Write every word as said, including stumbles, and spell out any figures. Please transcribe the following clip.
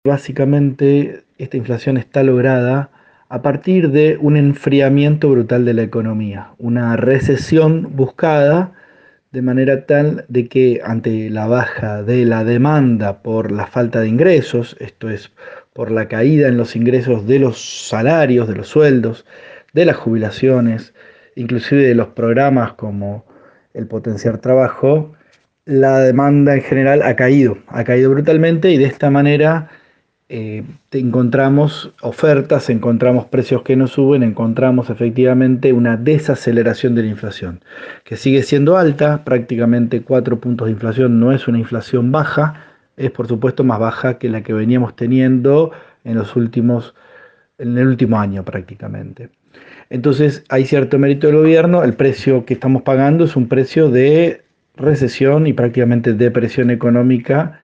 Básicamente, esta inflación está lograda a partir de un enfriamiento brutal de la economía, una recesión buscada de manera tal de que ante la baja de la demanda por la falta de ingresos, esto es, por la caída en los ingresos de los salarios, de los sueldos, de las jubilaciones, inclusive de los programas como el potenciar trabajo, la demanda en general ha caído, ha caído brutalmente y de esta manera eh, encontramos ofertas, encontramos precios que no suben, encontramos efectivamente una desaceleración de la inflación, que sigue siendo alta, prácticamente cuatro puntos de inflación no es una inflación baja, es por supuesto más baja que la que veníamos teniendo en los últimos, en el último año prácticamente. Entonces hay cierto mérito del gobierno, el precio que estamos pagando es un precio de recesión y prácticamente depresión económica